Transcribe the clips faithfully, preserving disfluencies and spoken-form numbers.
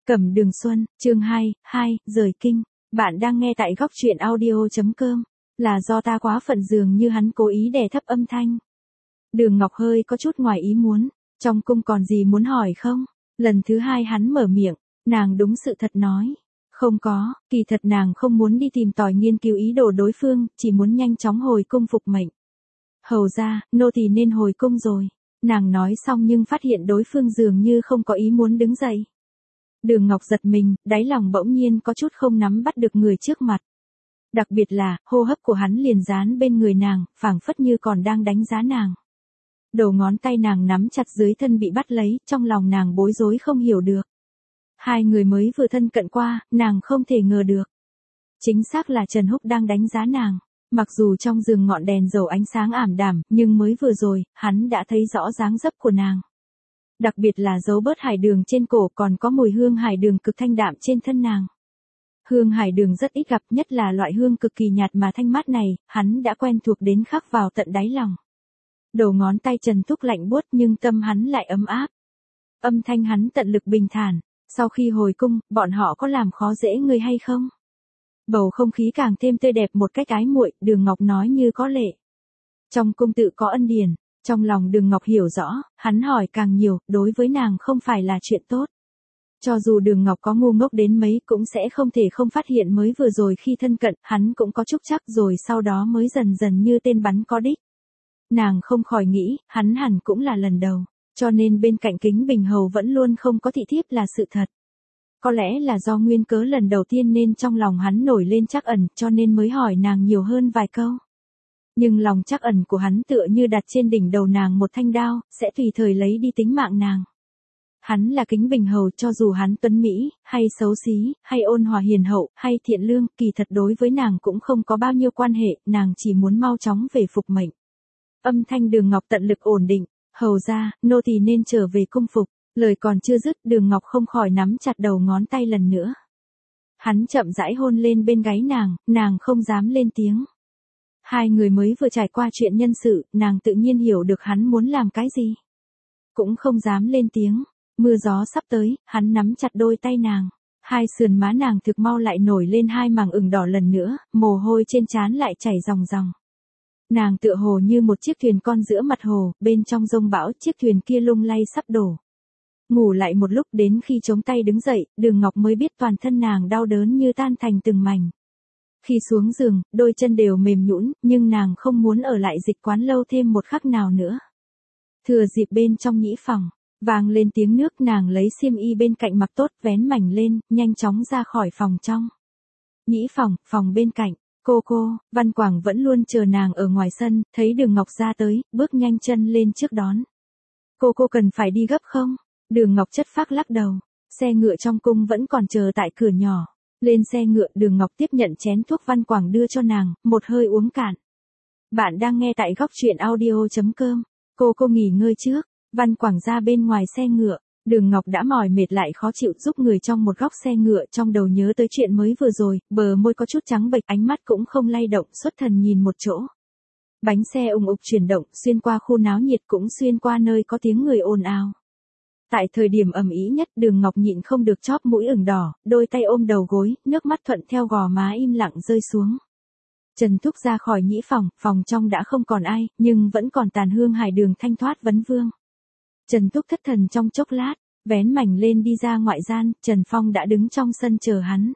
Cẩm Đường Xuân, chương hai, hai, rời kinh. Bạn đang nghe tại góc truyện audio.com. Là do ta quá phận dường như hắn cố ý đè thấp âm thanh. Đường Ngọc hơi có chút ngoài ý muốn. Trong cung còn gì muốn hỏi không? Lần thứ hai hắn mở miệng. Nàng đúng sự thật nói. Không có, kỳ thật nàng không muốn đi tìm tòi nghiên cứu ý đồ đối phương, chỉ muốn nhanh chóng hồi cung phục mệnh. Hầu ra, nô tỳ nên hồi cung rồi. Nàng nói xong nhưng phát hiện đối phương dường như không có ý muốn đứng dậy. Đường Ngọc giật mình, đáy lòng bỗng nhiên có chút không nắm bắt được người trước mặt. Đặc biệt là, hô hấp của hắn liền dán bên người nàng, phảng phất như còn đang đánh giá nàng. Đầu ngón tay nàng nắm chặt dưới thân bị bắt lấy, trong lòng nàng bối rối không hiểu được. Hai người mới vừa thân cận qua, nàng không thể ngờ được. Chính xác là Trần Húc đang đánh giá nàng. Mặc dù trong giường ngọn đèn dầu ánh sáng ảm đạm, nhưng mới vừa rồi, hắn đã thấy rõ dáng dấp của nàng. Đặc biệt là dấu bớt hải đường trên cổ còn có mùi hương hải đường cực thanh đạm trên thân nàng. Hương hải đường rất ít gặp, nhất là loại hương cực kỳ nhạt mà thanh mát này, hắn đã quen thuộc đến khắc vào tận đáy lòng. Đầu ngón tay Trần Thúc lạnh buốt nhưng tâm hắn lại ấm áp. Âm thanh hắn tận lực bình thản, sau khi hồi cung, bọn họ có làm khó dễ ngươi hay không? Bầu không khí càng thêm tươi đẹp một cách ái muội, Đường Ngọc nói như có lệ. Trong cung tự có ân điển. Trong lòng Đường Ngọc hiểu rõ, hắn hỏi càng nhiều, đối với nàng không phải là chuyện tốt. Cho dù Đường Ngọc có ngu ngốc đến mấy cũng sẽ không thể không phát hiện mới vừa rồi khi thân cận, hắn cũng có chút chắc rồi sau đó mới dần dần như tên bắn có đích. Nàng không khỏi nghĩ, hắn hẳn cũng là lần đầu, cho nên bên cạnh Kính Bình Hầu vẫn luôn không có thị thiếp là sự thật. Có lẽ là do nguyên cớ lần đầu tiên nên trong lòng hắn nổi lên trắc ẩn, cho nên mới hỏi nàng nhiều hơn vài câu. Nhưng lòng trắc ẩn của hắn tựa như đặt trên đỉnh đầu nàng một thanh đao, sẽ tùy thời lấy đi tính mạng nàng. Hắn là Kính Bình Hầu, cho dù hắn tuấn mỹ, hay xấu xí, hay ôn hòa hiền hậu, hay thiện lương, kỳ thật đối với nàng cũng không có bao nhiêu quan hệ, nàng chỉ muốn mau chóng về phục mệnh. Âm thanh Đường Ngọc tận lực ổn định, hầu ra, nô tỳ nên trở về cung phục. Lời còn chưa dứt, Đường Ngọc không khỏi nắm chặt đầu ngón tay lần nữa. Hắn chậm rãi hôn lên bên gáy nàng, nàng không dám lên tiếng. Hai người mới vừa trải qua chuyện nhân sự, nàng tự nhiên hiểu được hắn muốn làm cái gì. Cũng không dám lên tiếng. Mưa gió sắp tới, hắn nắm chặt đôi tay nàng. Hai sườn má nàng thực mau lại nổi lên hai mảng ửng đỏ lần nữa, mồ hôi trên trán lại chảy ròng ròng. Nàng tựa hồ như một chiếc thuyền con giữa mặt hồ, bên trong giông bão chiếc thuyền kia lung lay sắp đổ. Ngủ lại một lúc đến khi chống tay đứng dậy, Đường Ngọc mới biết toàn thân nàng đau đớn như tan thành từng mảnh. Khi xuống giường, đôi chân đều mềm nhũn, nhưng nàng không muốn ở lại dịch quán lâu thêm một khắc nào nữa. Thừa dịp bên trong nhĩ phòng, vang lên tiếng nước, nàng lấy xiêm y bên cạnh mặc tốt, vén mảnh lên, nhanh chóng ra khỏi phòng trong. Nhĩ phòng, phòng bên cạnh, cô cô, Văn Quảng vẫn luôn chờ nàng ở ngoài sân, thấy Đường Ngọc ra tới, bước nhanh chân lên trước đón. Cô cô cần phải đi gấp không? Đường Ngọc chất phác lắc đầu, xe ngựa trong cung vẫn còn chờ tại cửa nhỏ. Lên xe ngựa, Đường Ngọc tiếp nhận chén thuốc Văn Quảng đưa cho nàng, một hơi uống cạn. Bạn đang nghe tại góc truyện audio.com, cô cô nghỉ ngơi trước. Văn Quảng ra bên ngoài xe ngựa, Đường Ngọc đã mỏi mệt lại khó chịu giúp người trong một góc xe ngựa, trong đầu nhớ tới chuyện mới vừa rồi, bờ môi có chút trắng bệch, ánh mắt cũng không lay động, xuất thần nhìn một chỗ. Bánh xe ùng ục chuyển động, xuyên qua khu náo nhiệt cũng xuyên qua nơi có tiếng người ồn ào. Tại thời điểm ầm ĩ nhất, Đường Ngọc nhịn không được chóp mũi ửng đỏ, đôi tay ôm đầu gối, nước mắt thuận theo gò má im lặng rơi xuống. Trần Thúc ra khỏi nhĩ phòng, phòng trong đã không còn ai, nhưng vẫn còn tàn hương hải đường thanh thoát vấn vương. Trần Thúc thất thần trong chốc lát, vén mảnh lên đi ra ngoại gian, Trần Phong đã đứng trong sân chờ hắn.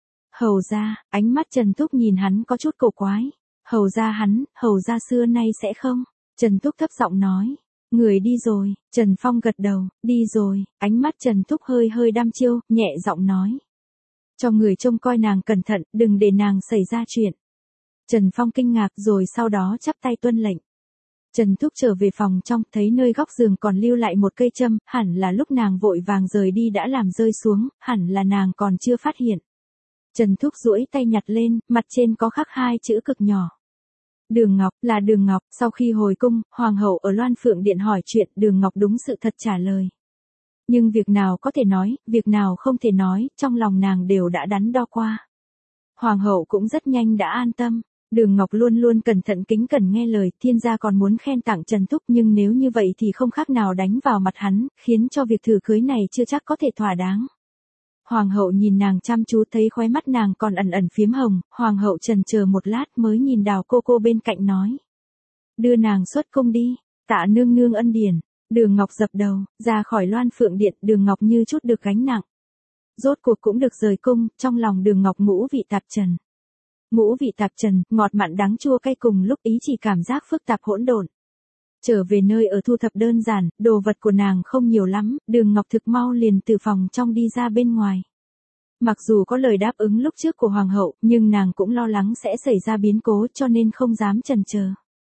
Hầu ra, ánh mắt Trần Thúc nhìn hắn có chút cổ quái. Hầu ra hắn, hầu ra xưa nay sẽ không. Trần Thúc thấp giọng nói. Người đi rồi, Trần Phong gật đầu, đi rồi, ánh mắt Trần Thúc hơi hơi đăm chiêu, nhẹ giọng nói. Cho người trông coi nàng cẩn thận, đừng để nàng xảy ra chuyện. Trần Phong kinh ngạc rồi sau đó chắp tay tuân lệnh. Trần Thúc trở về phòng trong, thấy nơi góc giường còn lưu lại một cây châm, hẳn là lúc nàng vội vàng rời đi đã làm rơi xuống, hẳn là nàng còn chưa phát hiện. Trần Thúc duỗi tay nhặt lên, mặt trên có khắc hai chữ cực nhỏ. Đường Ngọc, là Đường Ngọc. Sau khi hồi cung, Hoàng hậu ở Loan Phượng Điện hỏi chuyện, Đường Ngọc đúng sự thật trả lời. Nhưng việc nào có thể nói, việc nào không thể nói, trong lòng nàng đều đã đắn đo qua. Hoàng hậu cũng rất nhanh đã an tâm. Đường Ngọc luôn luôn cẩn thận kính cẩn nghe lời, thiên gia còn muốn khen tặng Trần Thúc, nhưng nếu như vậy thì không khác nào đánh vào mặt hắn, khiến cho việc thử cưới này chưa chắc có thể thỏa đáng. Hoàng hậu nhìn nàng chăm chú thấy khóe mắt nàng còn ẩn ẩn phiếm hồng, hoàng hậu chần chờ một lát mới nhìn Đào cô cô bên cạnh nói. Đưa nàng xuất cung đi, tạ nương nương ân điển. Đường Ngọc dập đầu, ra khỏi Loan Phượng Điện, Đường Ngọc như chút được gánh nặng. Rốt cuộc cũng được rời cung, trong lòng Đường Ngọc ngũ vị tạp trần. Ngũ vị tạp trần, ngọt mặn đắng chua cay cùng lúc ý chỉ cảm giác phức tạp hỗn độn. Trở về nơi ở thu thập đơn giản, đồ vật của nàng không nhiều lắm, Đường Ngọc thực mau liền từ phòng trong đi ra bên ngoài. Mặc dù có lời đáp ứng lúc trước của hoàng hậu, nhưng nàng cũng lo lắng sẽ xảy ra biến cố cho nên không dám chần chờ.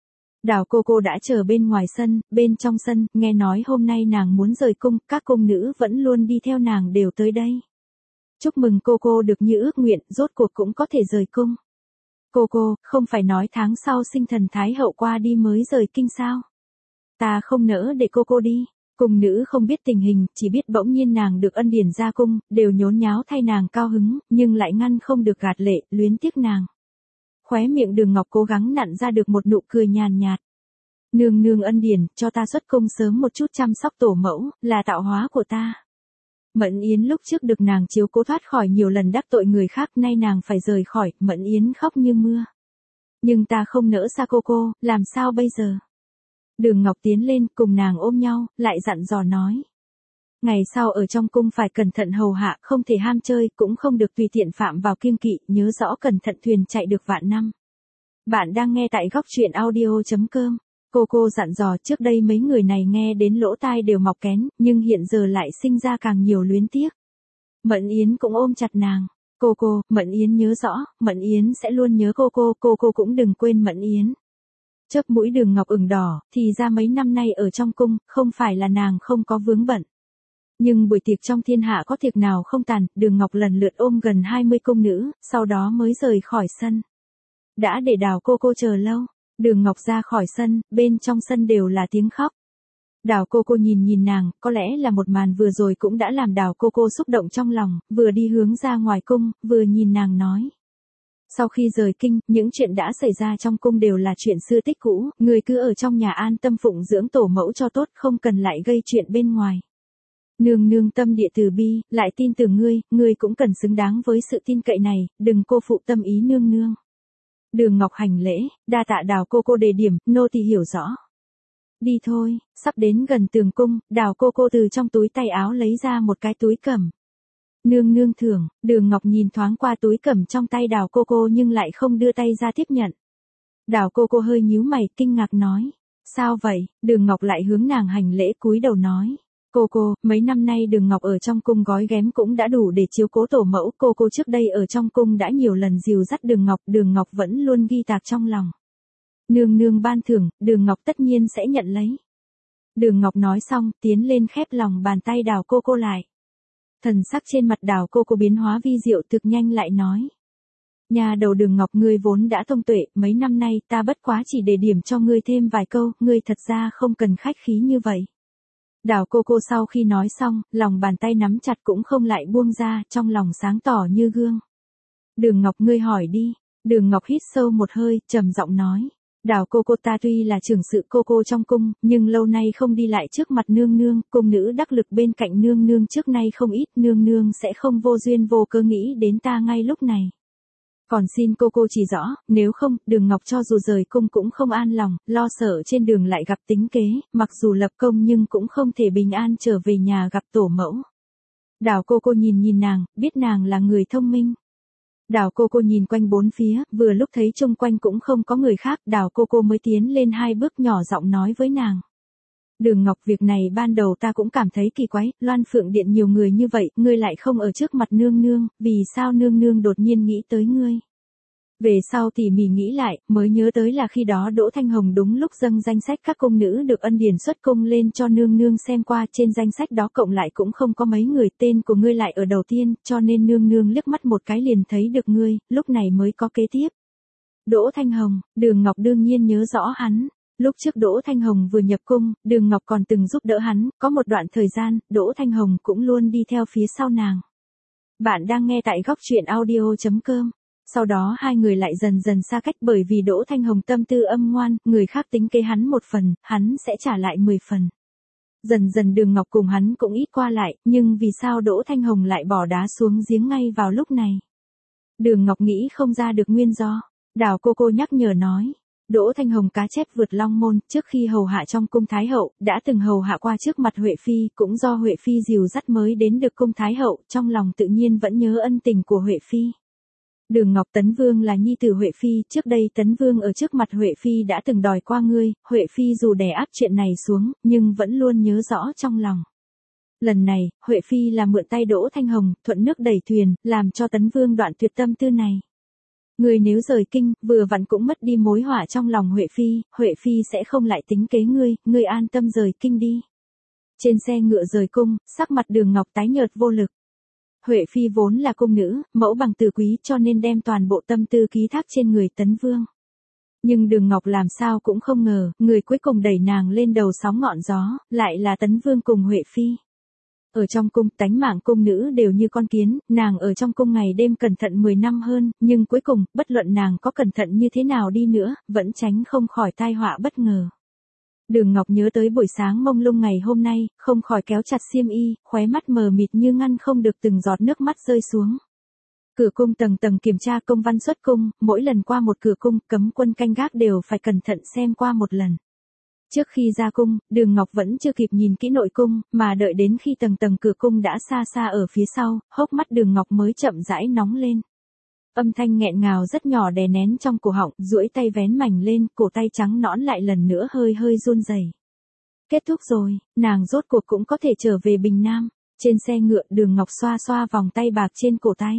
Đào cô cô đã chờ bên ngoài sân, bên trong sân, nghe nói hôm nay nàng muốn rời cung, các cung nữ vẫn luôn đi theo nàng đều tới đây. Chúc mừng cô cô được như ước nguyện, rốt cuộc cũng có thể rời cung. Cô cô, không phải nói tháng sau sinh thần Thái hậu qua đi mới rời kinh sao? Ta không nỡ để cô cô đi. Cung nữ không biết tình hình, chỉ biết bỗng nhiên nàng được ân điển ra cung, đều nhốn nháo thay nàng cao hứng, nhưng lại ngăn không được gạt lệ, luyến tiếc nàng. Khóe miệng Đường Ngọc cố gắng nặn ra được một nụ cười nhàn nhạt. Nương nương ân điển, cho ta xuất cung sớm một chút chăm sóc tổ mẫu, là tạo hóa của ta. Mẫn Yến lúc trước được nàng chiếu cố thoát khỏi nhiều lần đắc tội người khác, nay nàng phải rời khỏi, Mẫn Yến khóc như mưa. Nhưng ta không nỡ xa cô cô, làm sao bây giờ? Đường Ngọc tiến lên cùng nàng ôm nhau, lại dặn dò nói. Ngày sau ở trong cung phải cẩn thận hầu hạ, không thể ham chơi, cũng không được tùy tiện phạm vào kiêng kỵ, nhớ rõ cẩn thận thuyền chạy được vạn năm. Bạn đang nghe tại góc truyện audio chấm com. Cô cô dặn dò trước đây mấy người này nghe đến lỗ tai đều mọc kén, nhưng hiện giờ lại sinh ra càng nhiều luyến tiếc. Mẫn Yến cũng ôm chặt nàng. Cô cô, Mẫn Yến nhớ rõ, Mẫn Yến sẽ luôn nhớ cô cô, cô cô cũng đừng quên Mẫn Yến. Chớp mũi Đường Ngọc ửng đỏ, thì ra mấy năm nay ở trong cung, không phải là nàng không có vướng bận. Nhưng buổi tiệc trong thiên hạ có tiệc nào không tàn, Đường Ngọc lần lượt ôm gần hai mươi cung nữ, sau đó mới rời khỏi sân. Đã để Đào cô cô chờ lâu, Đường Ngọc ra khỏi sân, bên trong sân đều là tiếng khóc. Đào cô cô nhìn nhìn nàng, có lẽ là một màn vừa rồi cũng đã làm Đào cô cô xúc động trong lòng, vừa đi hướng ra ngoài cung, vừa nhìn nàng nói. Sau khi rời kinh, những chuyện đã xảy ra trong cung đều là chuyện xưa tích cũ, người cứ ở trong nhà an tâm phụng dưỡng tổ mẫu cho tốt, không cần lại gây chuyện bên ngoài. Nương nương tâm địa từ bi, lại tin tưởng ngươi, ngươi cũng cần xứng đáng với sự tin cậy này, đừng cô phụ tâm ý nương nương. Đường Ngọc hành lễ, đa tạ Đào cô cô đề điểm, nô tỳ hiểu rõ. Đi thôi, sắp đến gần tường cung, Đào cô cô từ trong túi tay áo lấy ra một cái túi cẩm. Nương nương thưởng, Đường Ngọc nhìn thoáng qua túi cẩm trong tay Đào cô cô nhưng lại không đưa tay ra tiếp nhận. Đào cô cô hơi nhíu mày, kinh ngạc nói. Sao vậy? Đường Ngọc lại hướng nàng hành lễ cúi đầu nói. Cô cô, mấy năm nay Đường Ngọc ở trong cung gói ghém cũng đã đủ để chiếu cố tổ mẫu, cô cô trước đây ở trong cung đã nhiều lần dìu dắt Đường Ngọc, Đường Ngọc vẫn luôn ghi tạc trong lòng. Nương nương ban thưởng, Đường Ngọc tất nhiên sẽ nhận lấy. Đường Ngọc nói xong, tiến lên khép lòng bàn tay Đào cô cô lại. Thần sắc trên mặt Đào cô cô biến hóa vi diệu, thực nhanh lại nói. Nhà đầu Đường Ngọc, ngươi vốn đã thông tuệ, mấy năm nay ta bất quá chỉ để điểm cho ngươi thêm vài câu, ngươi thật ra không cần khách khí như vậy. Đào cô cô sau khi nói xong, lòng bàn tay nắm chặt cũng không lại buông ra, trong lòng sáng tỏ như gương. Đường Ngọc, ngươi hỏi đi. Đường Ngọc hít sâu một hơi, trầm giọng nói. Đào cô cô, ta tuy là trưởng sự cô cô trong cung, nhưng lâu nay không đi lại trước mặt nương nương, cung nữ đắc lực bên cạnh nương nương trước nay không ít, nương nương sẽ không vô duyên vô cớ nghĩ đến ta ngay lúc này. Còn xin cô cô chỉ rõ, nếu không, Đường Ngọc cho dù rời cung cũng không an lòng, lo sợ trên đường lại gặp tính kế, mặc dù lập công nhưng cũng không thể bình an trở về nhà gặp tổ mẫu. Đào cô cô nhìn nhìn nàng, biết nàng là người thông minh. Đào cô cô nhìn quanh bốn phía, vừa lúc thấy chung quanh cũng không có người khác, Đào cô cô mới tiến lên hai bước nhỏ giọng nói với nàng. Đường Ngọc, việc này ban đầu ta cũng cảm thấy kỳ quái, Loan Phượng Điện nhiều người như vậy, ngươi lại không ở trước mặt nương nương, vì sao nương nương đột nhiên nghĩ tới ngươi? Về sau tỉ mỉ nghĩ lại, mới nhớ tới là khi đó Đỗ Thanh Hồng đúng lúc dâng danh sách các cung nữ được ân điển xuất cung lên cho nương nương xem qua, trên danh sách đó cộng lại cũng không có mấy người, tên của ngươi lại ở đầu tiên, cho nên nương nương liếc mắt một cái liền thấy được ngươi, lúc này mới có kế tiếp. Đỗ Thanh Hồng, Đường Ngọc đương nhiên nhớ rõ hắn. Lúc trước Đỗ Thanh Hồng vừa nhập cung, Đường Ngọc còn từng giúp đỡ hắn, có một đoạn thời gian, Đỗ Thanh Hồng cũng luôn đi theo phía sau nàng. Bạn đang nghe tại góc truyện audio chấm com. Sau đó hai người lại dần dần xa cách bởi vì Đỗ Thanh Hồng tâm tư âm ngoan, người khác tính kế hắn một phần, hắn sẽ trả lại mười phần. Dần dần Đường Ngọc cùng hắn cũng ít qua lại, nhưng vì sao Đỗ Thanh Hồng lại bỏ đá xuống giếng ngay vào lúc này? Đường Ngọc nghĩ không ra được nguyên do. Đào cô cô nhắc nhở nói. Đỗ Thanh Hồng cá chép vượt long môn, trước khi hầu hạ trong cung Thái Hậu, đã từng hầu hạ qua trước mặt Huệ Phi, cũng do Huệ Phi dìu dắt mới đến được cung Thái Hậu, trong lòng tự nhiên vẫn nhớ ân tình của Huệ Phi. Đường Ngọc, Tấn Vương là nhi tử Huệ Phi, trước đây Tấn Vương ở trước mặt Huệ Phi đã từng đòi qua ngươi, Huệ Phi dù đè áp chuyện này xuống, nhưng vẫn luôn nhớ rõ trong lòng. Lần này, Huệ Phi là mượn tay Đỗ Thanh Hồng, thuận nước đẩy thuyền, làm cho Tấn Vương đoạn tuyệt tâm tư này. Ngươi nếu rời kinh, vừa vặn cũng mất đi mối họa trong lòng Huệ Phi, Huệ Phi sẽ không lại tính kế ngươi, ngươi an tâm rời kinh đi. Trên xe ngựa rời cung, sắc mặt Đường Ngọc tái nhợt vô lực. Huệ Phi vốn là cung nữ, mẫu bằng từ quý cho nên đem toàn bộ tâm tư ký thác trên người Tấn Vương. Nhưng Đường Ngọc làm sao cũng không ngờ, người cuối cùng đẩy nàng lên đầu sóng ngọn gió, lại là Tấn Vương cùng Huệ Phi. Ở trong cung, tánh mạng cung nữ đều như con kiến, nàng ở trong cung ngày đêm cẩn thận mười năm hơn, nhưng cuối cùng, bất luận nàng có cẩn thận như thế nào đi nữa, vẫn tránh không khỏi tai họa bất ngờ. Đường Ngọc nhớ tới buổi sáng mông lung ngày hôm nay, không khỏi kéo chặt xiêm y, khóe mắt mờ mịt như ngăn không được từng giọt nước mắt rơi xuống. Cửa cung tầng tầng kiểm tra công văn xuất cung, mỗi lần qua một cửa cung, cấm quân canh gác đều phải cẩn thận xem qua một lần. Trước khi ra cung, Đường Ngọc vẫn chưa kịp nhìn kỹ nội cung, mà đợi đến khi tầng tầng cửa cung đã xa xa ở phía sau, hốc mắt Đường Ngọc mới chậm rãi nóng lên. Âm thanh nghẹn ngào rất nhỏ đè nén trong cổ họng, duỗi tay vén mảnh lên, cổ tay trắng nõn lại lần nữa hơi hơi run rẩy. Kết thúc rồi, nàng rốt cuộc cũng có thể trở về Bình Nam. Trên xe ngựa, Đường Ngọc xoa xoa vòng tay bạc trên cổ tay.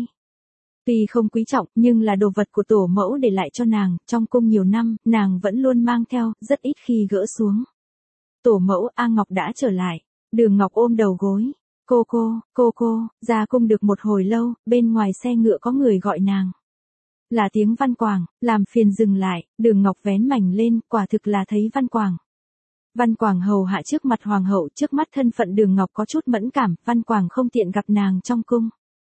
Tuy không quý trọng, nhưng là đồ vật của tổ mẫu để lại cho nàng, trong cung nhiều năm, nàng vẫn luôn mang theo, rất ít khi gỡ xuống. Tổ mẫu, A Ngọc đã trở lại. Đường Ngọc ôm đầu gối. Cô cô, cô cô, ra cung được một hồi lâu, bên ngoài xe ngựa có người gọi nàng. Là tiếng Văn Quảng, làm phiền dừng lại, Đường Ngọc vén mảnh lên, quả thực là thấy Văn Quảng. Văn Quảng hầu hạ trước mặt hoàng hậu, trước mắt thân phận Đường Ngọc có chút mẫn cảm, Văn Quảng không tiện gặp nàng trong cung.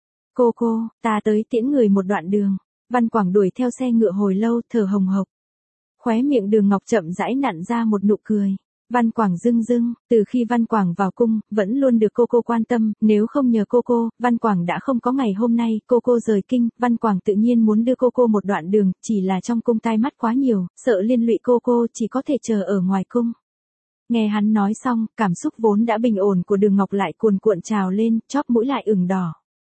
Cô cô, ta tới tiễn người một đoạn đường. Văn Quảng đuổi theo xe ngựa hồi lâu, thở hồng hộc. Khóe miệng Đường Ngọc chậm rãi nặn ra một nụ cười. Văn Quảng dưng dưng, từ khi Văn Quảng vào cung, vẫn luôn được cô cô quan tâm, nếu không nhờ cô cô, Văn Quảng đã không có ngày hôm nay, cô cô rời kinh, Văn Quảng tự nhiên muốn đưa cô cô một đoạn đường, chỉ là trong cung tai mắt quá nhiều, sợ liên lụy cô cô, chỉ có thể chờ ở ngoài cung. Nghe hắn nói xong, cảm xúc vốn đã bình ổn của Đường Ngọc lại cuồn cuộn trào lên, chóp mũi lại ửng đỏ.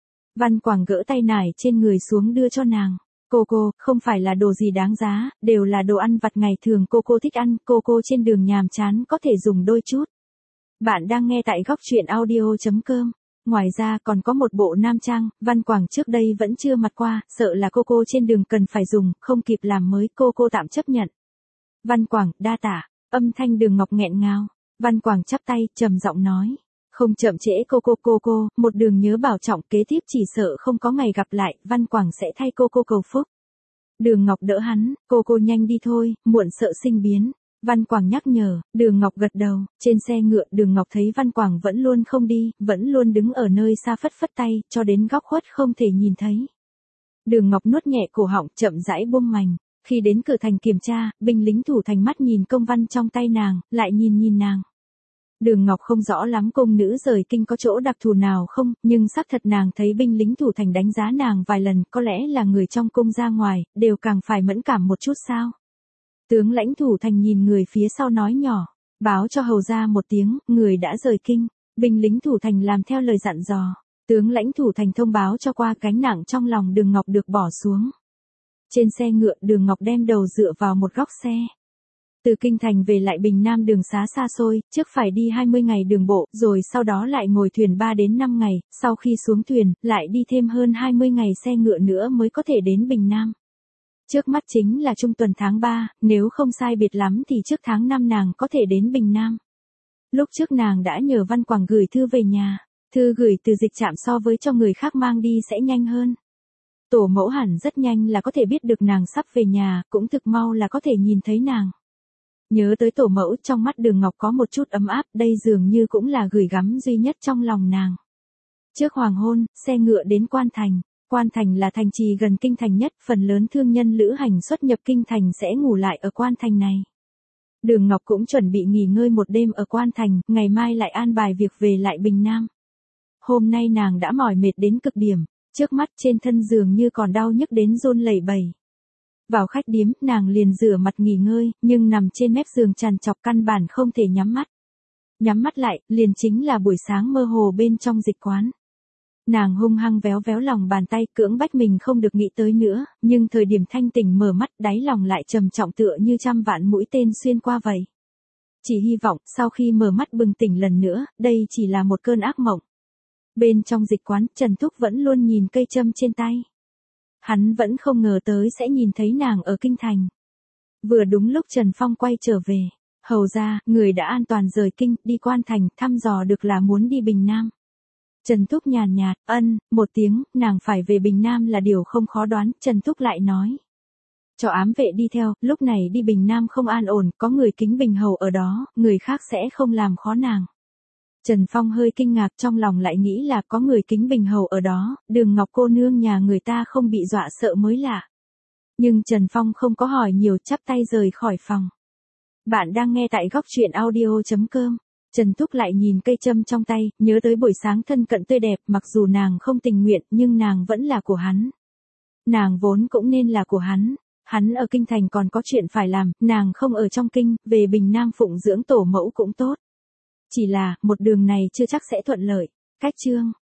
Văn Quảng gỡ tay nải trên người xuống đưa cho nàng. Cô cô, không phải là đồ gì đáng giá, đều là đồ ăn vặt ngày thường cô cô thích ăn, cô cô trên đường nhàm chán có thể dùng đôi chút. Bạn đang nghe tại góc truyện audio chấm com. Ngoài ra còn có một bộ nam trang, Văn Quảng trước đây vẫn chưa mặc qua, sợ là cô cô trên đường cần phải dùng, không kịp làm mới, cô cô tạm chấp nhận. Văn Quảng, đa tạ, âm thanh Đường Ngọc nghẹn ngào. Văn Quảng chắp tay, trầm giọng nói. Không chậm trễ cô cô cô cô, một đường nhớ bảo trọng, kế tiếp chỉ sợ không có ngày gặp lại, Văn Quảng sẽ thay cô cô cầu phúc. Đường Ngọc đỡ hắn, cô cô nhanh đi thôi, muộn sợ sinh biến. Văn Quảng nhắc nhở, Đường Ngọc gật đầu, trên xe ngựa Đường Ngọc thấy Văn Quảng vẫn luôn không đi, vẫn luôn đứng ở nơi xa phất phất tay, cho đến góc khuất không thể nhìn thấy. Đường Ngọc nuốt nhẹ cổ họng, chậm rãi buông mành. Khi đến cửa thành kiểm tra, binh lính thủ thành mắt nhìn công văn trong tay nàng, lại nhìn nhìn nàng. Đường Ngọc không rõ lắm cung nữ rời kinh có chỗ đặc thù nào không, nhưng xác thật nàng thấy binh lính thủ thành đánh giá nàng vài lần, có lẽ là người trong cung ra ngoài, đều càng phải mẫn cảm một chút sao. Tướng lãnh thủ thành nhìn người phía sau nói nhỏ, báo cho hầu ra một tiếng, người đã rời kinh. Binh lính thủ thành làm theo lời dặn dò, tướng lãnh thủ thành thông báo cho qua, gánh nặng trong lòng Đường Ngọc được bỏ xuống. Trên xe ngựa Đường Ngọc đem đầu dựa vào một góc xe. Từ kinh thành về lại Bình Nam đường xá xa xôi, trước phải đi hai mươi ngày đường bộ, rồi sau đó lại ngồi thuyền ba đến năm ngày, sau khi xuống thuyền, lại đi thêm hơn hai mươi ngày xe ngựa nữa mới có thể đến Bình Nam. Trước mắt chính là trung tuần tháng ba, nếu không sai biệt lắm thì trước tháng năm nàng có thể đến Bình Nam. Lúc trước nàng đã nhờ Văn Quảng gửi thư về nhà, thư gửi từ dịch trạm so với cho người khác mang đi sẽ nhanh hơn. Tổ mẫu hẳn rất nhanh là có thể biết được nàng sắp về nhà, cũng thực mau là có thể nhìn thấy nàng. Nhớ tới tổ mẫu, trong mắt Đường Ngọc có một chút ấm áp, đây dường như cũng là gửi gắm duy nhất trong lòng nàng. Trước hoàng hôn, xe ngựa đến Quan Thành. Quan Thành là thành trì gần kinh thành nhất, phần lớn thương nhân lữ hành xuất nhập kinh thành sẽ ngủ lại ở Quan Thành này. Đường Ngọc cũng chuẩn bị nghỉ ngơi một đêm ở Quan Thành, ngày mai lại an bài việc về lại Bình Nam. Hôm nay nàng đã mỏi mệt đến cực điểm, trước mắt trên thân giường như còn đau nhức đến run lẩy bẩy. Vào khách điếm, nàng liền rửa mặt nghỉ ngơi, nhưng nằm trên mép giường trằn trọc căn bản không thể nhắm mắt. Nhắm mắt lại, liền chính là buổi sáng mơ hồ bên trong dịch quán. Nàng hung hăng véo véo lòng bàn tay, cưỡng bách mình không được nghĩ tới nữa, nhưng thời điểm thanh tỉnh mở mắt, đáy lòng lại trầm trọng tựa như trăm vạn mũi tên xuyên qua vậy. Chỉ hy vọng, sau khi mở mắt bừng tỉnh lần nữa, đây chỉ là một cơn ác mộng. Bên trong dịch quán, Trần Thúc vẫn luôn nhìn cây châm trên tay. Hắn vẫn không ngờ tới sẽ nhìn thấy nàng ở kinh thành. Vừa đúng lúc Trần Phong quay trở về. Hầu ra, người đã an toàn rời kinh, đi Quan Thành, thăm dò được là muốn đi Bình Nam. Trần Thúc nhàn nhạt, ân, một tiếng, nàng phải về Bình Nam là điều không khó đoán, Trần Thúc lại nói. Cho ám vệ đi theo, lúc này đi Bình Nam không an ổn, có người kính Bình Hầu ở đó, người khác sẽ không làm khó nàng. Trần Phong hơi kinh ngạc, trong lòng lại nghĩ là có người kính Bình Hầu ở đó, Đường Ngọc cô nương nhà người ta không bị dọa sợ mới lạ. Nhưng Trần Phong không có hỏi nhiều, chắp tay rời khỏi phòng. Bạn đang nghe tại góc truyện audio chấm com. Trần Thúc lại nhìn cây châm trong tay, nhớ tới buổi sáng thân cận tươi đẹp, mặc dù nàng không tình nguyện, nhưng nàng vẫn là của hắn. Nàng vốn cũng nên là của hắn. Hắn ở kinh thành còn có chuyện phải làm, nàng không ở trong kinh, về Bình Nam phụng dưỡng tổ mẫu cũng tốt. Chỉ là, một đường này chưa chắc sẽ thuận lợi. Cách chương